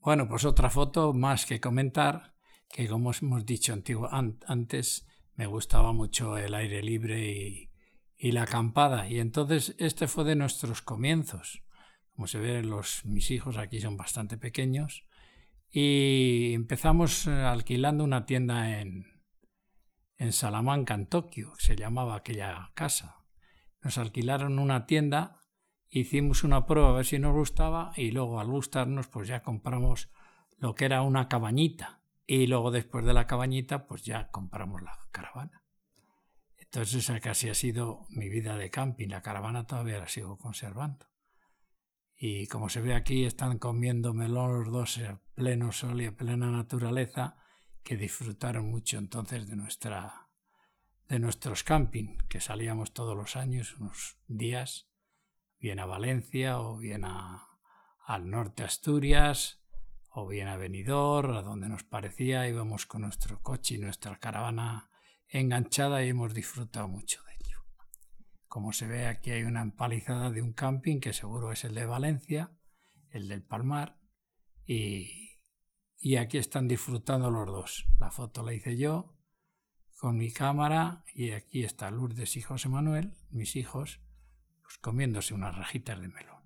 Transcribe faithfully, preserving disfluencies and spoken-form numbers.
Bueno, pues otra foto más que comentar, que como hemos dicho antiguo, an, antes, me gustaba mucho el aire libre y, y la acampada. Y entonces este fue de nuestros comienzos. Como se ve, los, mis hijos aquí son bastante pequeños. Y empezamos alquilando una tienda en, en Salamanca, en Tokio, se llamaba aquella casa. Nos alquilaron una tienda, hicimos una prueba a ver si nos gustaba y luego al gustarnos pues ya compramos lo que era una cabañita y luego después de la cabañita pues ya compramos la caravana. Entonces esa casi ha sido mi vida de camping, la caravana todavía la sigo conservando. Y como se ve aquí están comiendo melón los dos a pleno sol y a plena naturaleza, que disfrutaron mucho entonces de nuestra de nuestros camping, que salíamos todos los años, unos días, bien a Valencia o bien a, al norte de Asturias o bien a Benidorm, a donde nos parecía, íbamos con nuestro coche y nuestra caravana enganchada y hemos disfrutado mucho de ello. Como se ve, aquí hay una empalizada de un camping que seguro es el de Valencia, el del Palmar, y, y aquí están disfrutando los dos. La foto la hice yo con mi cámara y aquí está Lourdes y José Manuel, mis hijos, pues comiéndose unas rajitas de melón.